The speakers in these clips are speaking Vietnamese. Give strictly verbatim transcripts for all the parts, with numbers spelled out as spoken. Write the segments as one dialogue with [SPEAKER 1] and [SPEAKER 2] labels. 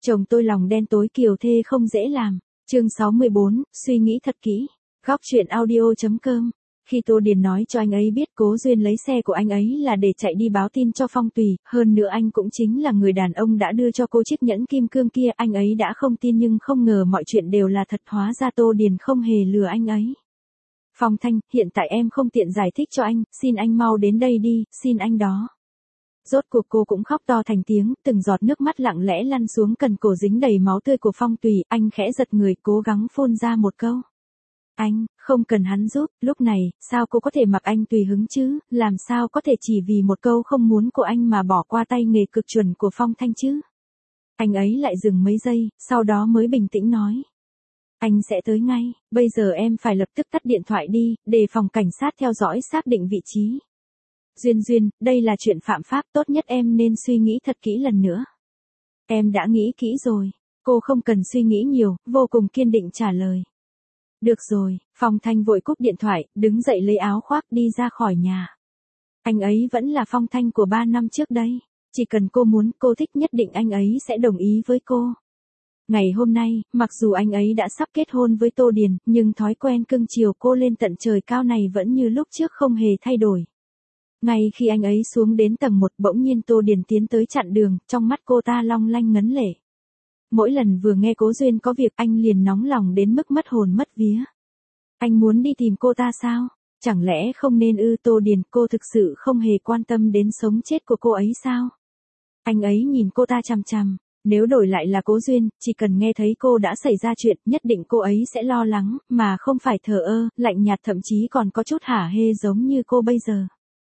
[SPEAKER 1] Chồng tôi lòng đen tối kiều thê không dễ làm. Chương sáu mươi bốn, suy nghĩ thật kỹ. Góc truyện audio chấm com. Khi Tô Điền nói cho anh ấy biết Cố Duyên lấy xe của anh ấy là để chạy đi báo tin cho Phong Tùy, hơn nữa anh cũng chính là người đàn ông đã đưa cho cô chiếc nhẫn kim cương kia, anh ấy đã không tin nhưng không ngờ mọi chuyện đều là thật, hóa ra Tô Điền không hề lừa anh ấy. Phong Thanh, hiện tại em không tiện giải thích cho anh, xin anh mau đến đây đi, xin anh đó. Rốt cuộc cô cũng khóc to thành tiếng, từng giọt nước mắt lặng lẽ lăn xuống cần cổ dính đầy máu tươi của Phong Tùy, anh khẽ giật người cố gắng phun ra một câu. Anh, không cần hắn giúp, lúc này, sao cô có thể mặc anh tùy hứng chứ, làm sao có thể chỉ vì một câu không muốn của anh mà bỏ qua tay nghề cực chuẩn của Phong Thanh chứ. Anh ấy lại dừng mấy giây, sau đó mới bình tĩnh nói. Anh sẽ tới ngay, bây giờ em phải lập tức tắt điện thoại đi, để phòng cảnh sát theo dõi xác định vị trí. Duyên Duyên, đây là chuyện phạm pháp, tốt nhất em nên suy nghĩ thật kỹ lần nữa. Em đã nghĩ kỹ rồi, cô không cần suy nghĩ nhiều, vô cùng kiên định trả lời. Được rồi, Phong Thanh vội cúp điện thoại, đứng dậy lấy áo khoác đi ra khỏi nhà. Anh ấy vẫn là Phong Thanh của ba năm trước đây, chỉ cần cô muốn, cô thích nhất định anh ấy sẽ đồng ý với cô. Ngày hôm nay, mặc dù anh ấy đã sắp kết hôn với Tô Điền, nhưng thói quen cưng chiều cô lên tận trời cao này vẫn như lúc trước không hề thay đổi. Ngay khi anh ấy xuống đến tầng một, bỗng nhiên Tô Điền tiến tới chặn đường, trong mắt cô ta long lanh ngấn lệ. Mỗi lần vừa nghe Cố Duyên có việc anh liền nóng lòng đến mức mất hồn mất vía. Anh muốn đi tìm cô ta sao? Chẳng lẽ không nên ư? Tô Điền, cô thực sự không hề quan tâm đến sống chết của cô ấy sao? Anh ấy nhìn cô ta chằm chằm. Nếu đổi lại là Cố Duyên, chỉ cần nghe thấy cô đã xảy ra chuyện, nhất định cô ấy sẽ lo lắng, mà không phải thờ ơ, lạnh nhạt, thậm chí còn có chút hả hê giống như cô bây giờ.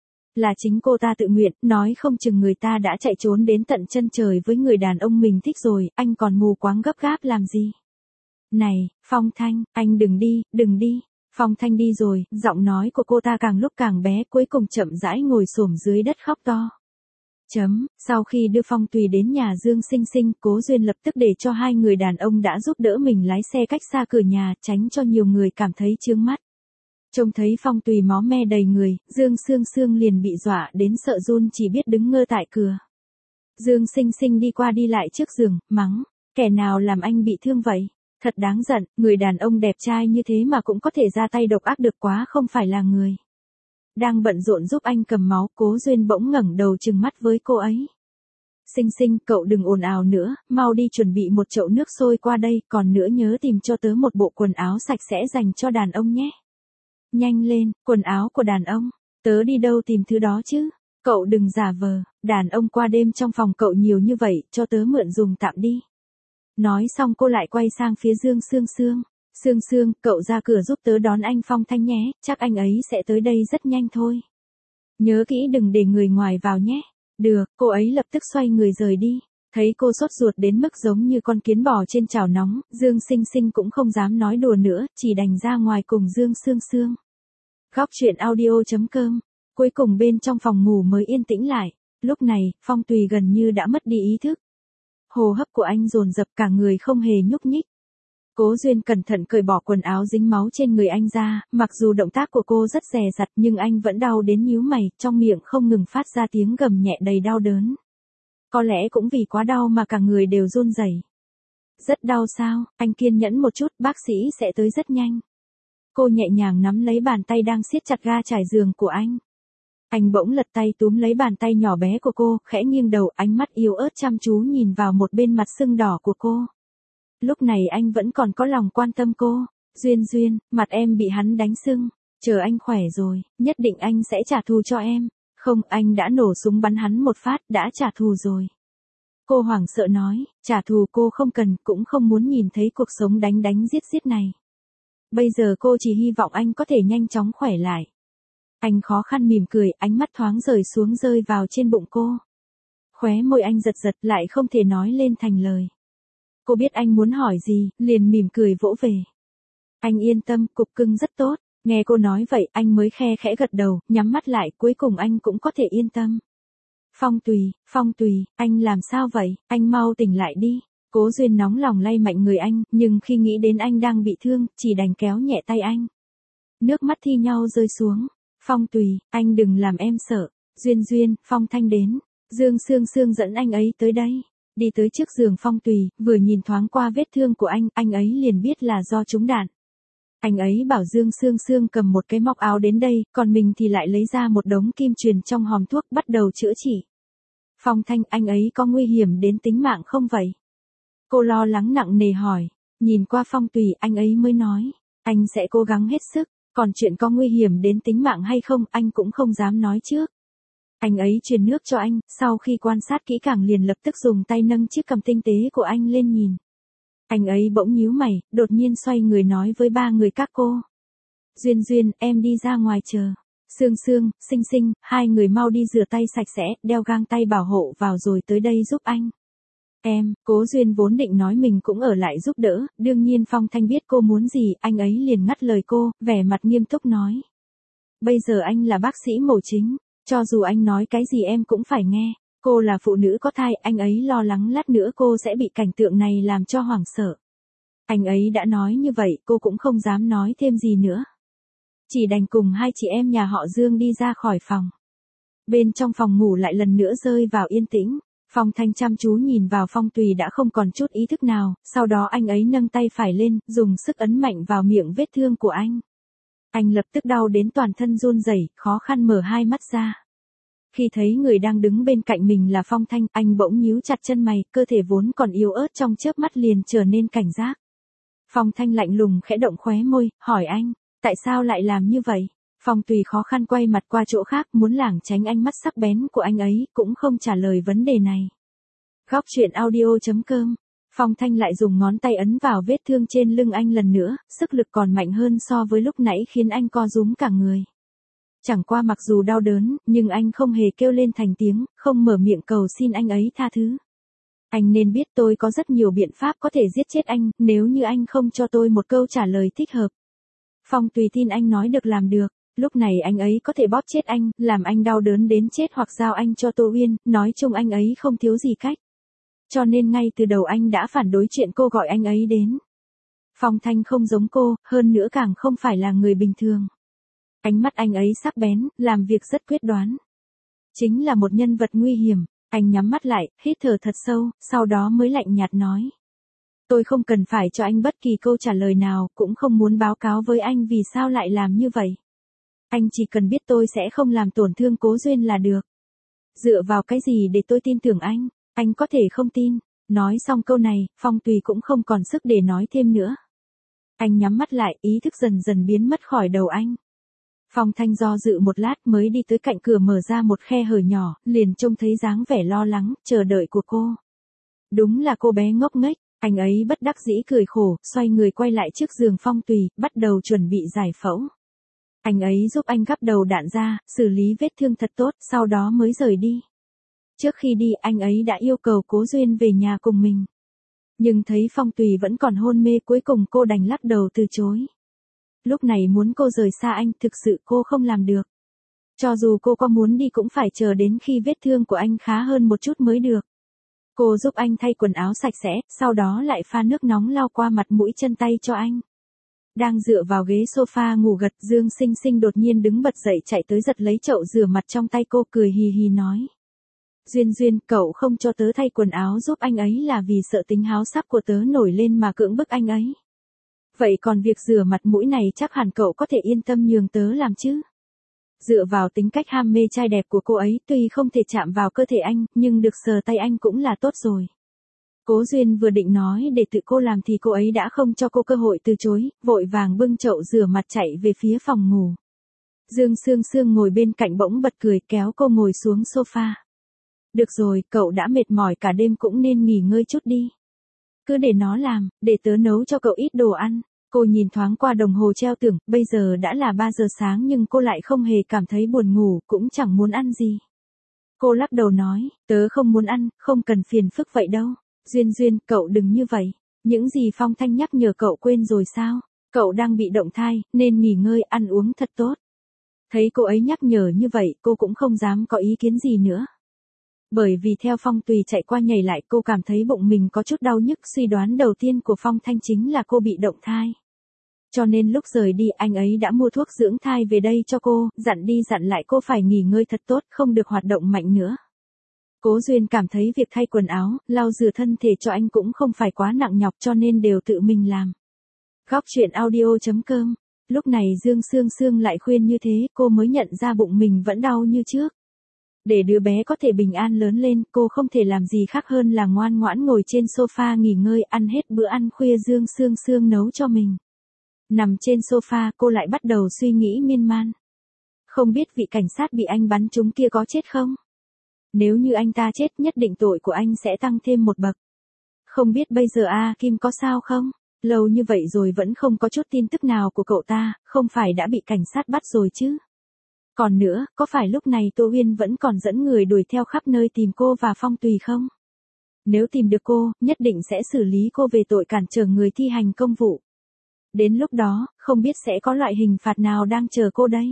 [SPEAKER 1] Là chính cô ta tự nguyện, nói không chừng người ta đã chạy trốn đến tận chân trời với người đàn ông mình thích rồi, anh còn mù quáng gấp gáp làm gì? Này, Phong Thanh, anh đừng đi, đừng đi. Phong Thanh đi rồi, giọng nói của cô ta càng lúc càng bé, cuối cùng chậm rãi ngồi xổm dưới đất khóc to. Chấm, sau khi đưa Phong Tùy đến nhà Dương Sinh Sinh, Cố Duyên lập tức để cho hai người đàn ông đã giúp đỡ mình lái xe cách xa cửa nhà, tránh cho nhiều người cảm thấy chướng mắt. Trông thấy Phong Tùy máu me đầy người, Dương Sương Sương liền bị dọa đến sợ run, chỉ biết đứng ngơ tại cửa. Dương Sinh Sinh đi qua đi lại trước giường, mắng, kẻ nào làm anh bị thương vậy? Thật đáng giận, người đàn ông đẹp trai như thế mà cũng có thể ra tay độc ác được, quá không phải là người. Đang bận rộn giúp anh cầm máu, Cố Duyên bỗng ngẩng đầu trừng mắt với cô ấy. Sinh Sinh, cậu đừng ồn ào nữa, mau đi chuẩn bị một chậu nước sôi qua đây, còn nữa nhớ tìm cho tớ một bộ quần áo sạch sẽ dành cho đàn ông nhé. Nhanh lên, quần áo của đàn ông, tớ đi đâu tìm thứ đó chứ? Cậu đừng giả vờ, đàn ông qua đêm trong phòng cậu nhiều như vậy, cho tớ mượn dùng tạm đi. Nói xong cô lại quay sang phía Dương Sương Sương. Sương Sương, cậu ra cửa giúp tớ đón anh Phong Thanh nhé, chắc anh ấy sẽ tới đây rất nhanh thôi. Nhớ kỹ đừng để người ngoài vào nhé. Được, cô ấy lập tức xoay người rời đi. Thấy cô sốt ruột đến mức giống như con kiến bò trên chảo nóng, Dương Sinh Sinh cũng không dám nói đùa nữa, chỉ đành ra ngoài cùng Dương Sương Sương. Góc truyện audio chấm com. Cuối cùng bên trong phòng ngủ mới yên tĩnh lại. Lúc này, Phong Tùy gần như đã mất đi ý thức. Hô hấp của anh dồn dập, cả người không hề nhúc nhích. Cố Duyên cẩn thận cởi bỏ quần áo dính máu trên người anh ra, mặc dù động tác của cô rất dè dặt nhưng anh vẫn đau đến nhíu mày, trong miệng không ngừng phát ra tiếng gầm nhẹ đầy đau đớn. Có lẽ cũng vì quá đau mà cả người đều run rẩy. Rất đau sao? Anh kiên nhẫn một chút, bác sĩ sẽ tới rất nhanh. Cô nhẹ nhàng nắm lấy bàn tay đang siết chặt ga trải giường của anh. Anh bỗng lật tay túm lấy bàn tay nhỏ bé của cô, khẽ nghiêng đầu, ánh mắt yếu ớt chăm chú nhìn vào một bên mặt sưng đỏ của cô. Lúc này anh vẫn còn có lòng quan tâm cô. Duyên Duyên, mặt em bị hắn đánh sưng. Chờ anh khỏe rồi, nhất định anh sẽ trả thù cho em. Không, anh đã nổ súng bắn hắn một phát, đã trả thù rồi. Cô hoảng sợ nói, trả thù cô không cần, cũng không muốn nhìn thấy cuộc sống đánh đánh giết giết này. Bây giờ cô chỉ hy vọng anh có thể nhanh chóng khỏe lại. Anh khó khăn mỉm cười, ánh mắt thoáng rời xuống rơi vào trên bụng cô. Khóe môi anh giật giật lại không thể nói lên thành lời. Cô biết anh muốn hỏi gì, liền mỉm cười vỗ về. Anh yên tâm, cục cưng rất tốt. Nghe cô nói vậy, anh mới khe khẽ gật đầu, nhắm mắt lại, cuối cùng anh cũng có thể yên tâm. Phong Tùy, Phong Tùy, anh làm sao vậy, anh mau tỉnh lại đi. Cố Duyên nóng lòng lay mạnh người anh, nhưng khi nghĩ đến anh đang bị thương, chỉ đành kéo nhẹ tay anh. Nước mắt thi nhau rơi xuống. Phong Tùy, anh đừng làm em sợ. Duyên Duyên, Phong Thanh đến. Dương Sương Sương dẫn anh ấy tới đây. Đi tới trước giường Phong Tùy, vừa nhìn thoáng qua vết thương của anh, anh ấy liền biết là do trúng đạn. Anh ấy bảo Dương Sương Sương cầm một cái móc áo đến đây, còn mình thì lại lấy ra một đống kim truyền trong hòm thuốc bắt đầu chữa trị. Phong Thanh, anh ấy có nguy hiểm đến tính mạng không vậy? Cô lo lắng nặng nề hỏi. Nhìn qua Phong Tùy, anh ấy mới nói, anh sẽ cố gắng hết sức, còn chuyện có nguy hiểm đến tính mạng hay không, anh cũng không dám nói trước. Anh ấy truyền nước cho anh, sau khi quan sát kỹ càng liền lập tức dùng tay nâng chiếc cằm tinh tế của anh lên nhìn. Anh ấy bỗng nhíu mày, đột nhiên xoay người nói với ba người các cô. Duyên Duyên, em đi ra ngoài chờ. Sương Sương, Sinh Sinh, hai người mau đi rửa tay sạch sẽ, đeo găng tay bảo hộ vào rồi tới đây giúp anh. Em, Cố Duyên vốn định nói mình cũng ở lại giúp đỡ, đương nhiên Phong Thanh biết cô muốn gì, anh ấy liền ngắt lời cô, vẻ mặt nghiêm túc nói. Bây giờ anh là bác sĩ mổ chính, cho dù anh nói cái gì em cũng phải nghe. Cô là phụ nữ có thai, anh ấy lo lắng lát nữa cô sẽ bị cảnh tượng này làm cho hoảng sợ. Anh ấy đã nói như vậy, cô cũng không dám nói thêm gì nữa. Chỉ đành cùng hai chị em nhà họ Dương đi ra khỏi phòng. Bên trong phòng ngủ lại lần nữa rơi vào yên tĩnh. Phong Thanh chăm chú nhìn vào Phong Tùy đã không còn chút ý thức nào, sau đó anh ấy nâng tay phải lên, dùng sức ấn mạnh vào miệng vết thương của anh. Anh lập tức đau đến toàn thân run rẩy, khó khăn mở hai mắt ra. Khi thấy người đang đứng bên cạnh mình là Phong Thanh, anh bỗng nhíu chặt chân mày, cơ thể vốn còn yếu ớt trong chớp mắt liền trở nên cảnh giác. Phong Thanh lạnh lùng khẽ động khóe môi, hỏi anh, tại sao lại làm như vậy? Phong Tùy khó khăn quay mặt qua chỗ khác, muốn lảng tránh ánh mắt sắc bén của anh ấy, cũng không trả lời vấn đề này. Góc truyện audio chấm com. Phong Thanh lại dùng ngón tay ấn vào vết thương trên lưng anh lần nữa, sức lực còn mạnh hơn so với lúc nãy khiến anh co rúm cả người. Chẳng qua mặc dù đau đớn, nhưng anh không hề kêu lên thành tiếng, không mở miệng cầu xin anh ấy tha thứ. Anh nên biết tôi có rất nhiều biện pháp có thể giết chết anh, nếu như anh không cho tôi một câu trả lời thích hợp. Phong Tùy tin anh nói được làm được, lúc này anh ấy có thể bóp chết anh, làm anh đau đớn đến chết hoặc giao anh cho Tô Uyên, nói chung anh ấy không thiếu gì cách. Cho nên ngay từ đầu anh đã phản đối chuyện cô gọi anh ấy đến. Phong Thanh không giống cô, hơn nữa càng không phải là người bình thường. Ánh mắt anh ấy sắc bén, làm việc rất quyết đoán. Chính là một nhân vật nguy hiểm. Anh nhắm mắt lại, hít thở thật sâu, sau đó mới lạnh nhạt nói. Tôi không cần phải cho anh bất kỳ câu trả lời nào, cũng không muốn báo cáo với anh vì sao lại làm như vậy. Anh chỉ cần biết tôi sẽ không làm tổn thương Cố Duyên là được. Dựa vào cái gì để tôi tin tưởng anh, anh có thể không tin. Nói xong câu này, Phong Tùy cũng không còn sức để nói thêm nữa. Anh nhắm mắt lại, ý thức dần dần biến mất khỏi đầu anh. Phong Thanh do dự một lát mới đi tới cạnh cửa mở ra một khe hở nhỏ, liền trông thấy dáng vẻ lo lắng, chờ đợi của cô. Đúng là cô bé ngốc nghếch, anh ấy bất đắc dĩ cười khổ, xoay người quay lại trước giường Phong Tùy, bắt đầu chuẩn bị giải phẫu. Anh ấy giúp anh gắp đầu đạn ra, xử lý vết thương thật tốt, sau đó mới rời đi. Trước khi đi anh ấy đã yêu cầu Cố Duyên về nhà cùng mình. Nhưng thấy Phong Tùy vẫn còn hôn mê, cuối cùng cô đành lắc đầu từ chối. Lúc này muốn cô rời xa anh, thực sự cô không làm được. Cho dù cô có muốn đi cũng phải chờ đến khi vết thương của anh khá hơn một chút mới được. Cô giúp anh thay quần áo sạch sẽ, sau đó lại pha nước nóng lau qua mặt mũi chân tay cho anh. Đang dựa vào ghế sofa ngủ gật, Dương Sinh Sinh đột nhiên đứng bật dậy chạy tới giật lấy chậu rửa mặt trong tay cô, cười hì hì nói. Duyên Duyên, cậu không cho tớ thay quần áo giúp anh ấy là vì sợ tính háo sắc của tớ nổi lên mà cưỡng bức anh ấy. Vậy còn việc rửa mặt mũi này chắc hẳn cậu có thể yên tâm nhường tớ làm chứ. Dựa vào tính cách ham mê trai đẹp của cô ấy, tuy không thể chạm vào cơ thể anh, nhưng được sờ tay anh cũng là tốt rồi. Cố Duyên vừa định nói để tự cô làm thì cô ấy đã không cho cô cơ hội từ chối, vội vàng bưng chậu rửa mặt chạy về phía phòng ngủ. Dương Sương Sương ngồi bên cạnh bỗng bật cười, kéo cô ngồi xuống sofa. Được rồi, cậu đã mệt mỏi cả đêm cũng nên nghỉ ngơi chút đi. Cứ để nó làm, để tớ nấu cho cậu ít đồ ăn. Cô nhìn thoáng qua đồng hồ treo tường, bây giờ đã là ba giờ sáng nhưng cô lại không hề cảm thấy buồn ngủ, cũng chẳng muốn ăn gì. Cô lắc đầu nói, tớ không muốn ăn, không cần phiền phức vậy đâu. Duyên Duyên, cậu đừng như vậy. Những gì Phong Thanh nhắc nhở cậu quên rồi sao? Cậu đang bị động thai, nên nghỉ ngơi, ăn uống thật tốt. Thấy cô ấy nhắc nhở như vậy, cô cũng không dám có ý kiến gì nữa. Bởi vì theo Phong Tùy chạy qua nhảy lại, cô cảm thấy bụng mình có chút đau nhức, suy đoán đầu tiên của Phong Thanh chính là cô bị động thai. Cho nên lúc rời đi anh ấy đã mua thuốc dưỡng thai về đây cho cô, dặn đi dặn lại cô phải nghỉ ngơi thật tốt, không được hoạt động mạnh nữa. Cố Duyên cảm thấy việc thay quần áo, lau rửa thân thể cho anh cũng không phải quá nặng nhọc cho nên đều tự mình làm. Góc truyện audio.com. Lúc này Dương Sương Sương lại khuyên như thế, cô mới nhận ra bụng mình vẫn đau như trước. Để đứa bé có thể bình an lớn lên, cô không thể làm gì khác hơn là ngoan ngoãn ngồi trên sofa nghỉ ngơi, ăn hết bữa ăn khuya Dương Sương Sương nấu cho mình. Nằm trên sofa, cô lại bắt đầu suy nghĩ miên man. Không biết vị cảnh sát bị anh bắn trúng kia có chết không? Nếu như anh ta chết, nhất định tội của anh sẽ tăng thêm một bậc. Không biết bây giờ A Kim có sao không? Lâu như vậy rồi vẫn không có chút tin tức nào của cậu ta, không phải đã bị cảnh sát bắt rồi chứ? Còn nữa, có phải lúc này Tô Uyên vẫn còn dẫn người đuổi theo khắp nơi tìm cô và Phong Tùy không? Nếu tìm được cô, nhất định sẽ xử lý cô về tội cản trở người thi hành công vụ. Đến lúc đó, không biết sẽ có loại hình phạt nào đang chờ cô đây?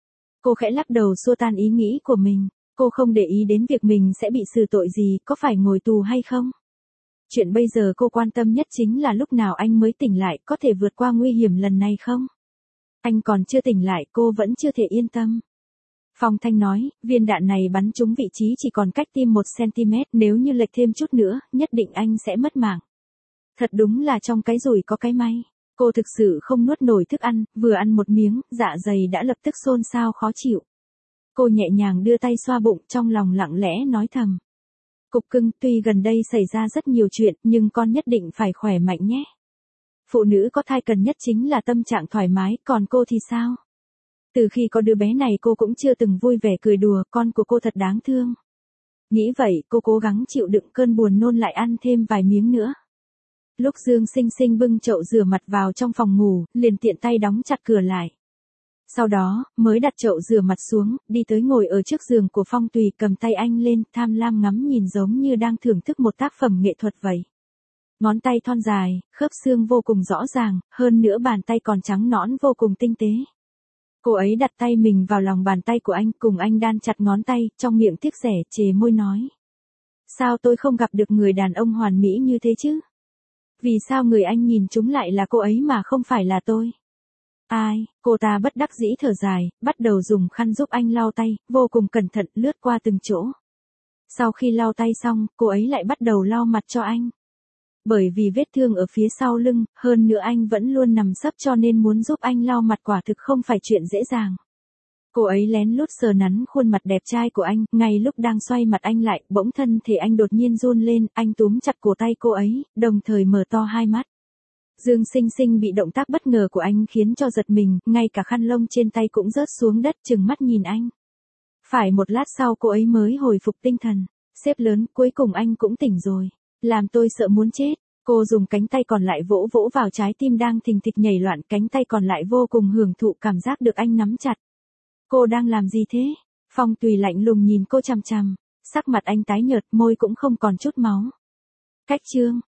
[SPEAKER 1] Cô khẽ lắc đầu xua tan ý nghĩ của mình, cô không để ý đến việc mình sẽ bị xử tội gì, có phải ngồi tù hay không? Chuyện bây giờ cô quan tâm nhất chính là lúc nào anh mới tỉnh lại, có thể vượt qua nguy hiểm lần này không? Anh còn chưa tỉnh lại, cô vẫn chưa thể yên tâm. Phong Thanh nói, viên đạn này bắn trúng vị trí chỉ còn cách tim một xăng-ti-mét, nếu như lệch thêm chút nữa, nhất định anh sẽ mất mạng. Thật đúng là trong cái rủi có cái may. Cô thực sự không nuốt nổi thức ăn, vừa ăn một miếng, dạ dày đã lập tức xôn xao khó chịu. Cô nhẹ nhàng đưa tay xoa bụng, trong lòng lặng lẽ nói thầm. Cục cưng, tuy gần đây xảy ra rất nhiều chuyện, nhưng con nhất định phải khỏe mạnh nhé. Phụ nữ có thai cần nhất chính là tâm trạng thoải mái, còn cô thì sao? Từ khi có đứa bé này cô cũng chưa từng vui vẻ cười đùa, con của cô thật đáng thương. Nghĩ vậy, cô cố gắng chịu đựng cơn buồn nôn lại ăn thêm vài miếng nữa. Lúc Dương Sinh Sinh bưng chậu rửa mặt vào trong phòng ngủ, liền tiện tay đóng chặt cửa lại. Sau đó, mới đặt chậu rửa mặt xuống, đi tới ngồi ở trước giường của Phong Tùy, cầm tay anh lên, tham lam ngắm nhìn giống như đang thưởng thức một tác phẩm nghệ thuật vậy. Ngón tay thon dài, khớp xương vô cùng rõ ràng, hơn nữa bàn tay còn trắng nõn vô cùng tinh tế. Cô ấy đặt tay mình vào lòng bàn tay của anh, cùng anh đan chặt ngón tay, trong miệng tiếc rẻ chề môi nói. Sao tôi không gặp được người đàn ông hoàn mỹ như thế chứ? Vì sao người anh nhìn chúng lại là cô ấy mà không phải là tôi? Ai, cô ta bất đắc dĩ thở dài, bắt đầu dùng khăn giúp anh lau tay, vô cùng cẩn thận lướt qua từng chỗ. Sau khi lau tay xong, cô ấy lại bắt đầu lau mặt cho anh. Bởi vì vết thương ở phía sau lưng, hơn nữa anh vẫn luôn nằm sấp cho nên muốn giúp anh lau mặt quả thực không phải chuyện dễ dàng. Cô ấy lén lút sờ nắn khuôn mặt đẹp trai của anh, ngay lúc đang xoay mặt anh lại, bỗng thân thể anh đột nhiên run lên, anh túm chặt cổ tay cô ấy, đồng thời mở to hai mắt. Dương Sinh Sinh bị động tác bất ngờ của anh khiến cho giật mình, ngay cả khăn lông trên tay cũng rớt xuống đất, trừng mắt nhìn anh. Phải một lát sau cô ấy mới hồi phục tinh thần. Sếp lớn, cuối cùng anh cũng tỉnh rồi. Làm tôi sợ muốn chết. Cô dùng cánh tay còn lại vỗ vỗ vào trái tim đang thình thịch nhảy loạn, cánh tay còn lại vô cùng hưởng thụ cảm giác được anh nắm chặt. Cô đang làm gì thế? Phong Tùy lạnh lùng nhìn cô chằm chằm. Sắc mặt anh tái nhợt, môi cũng không còn chút máu. Cách chương.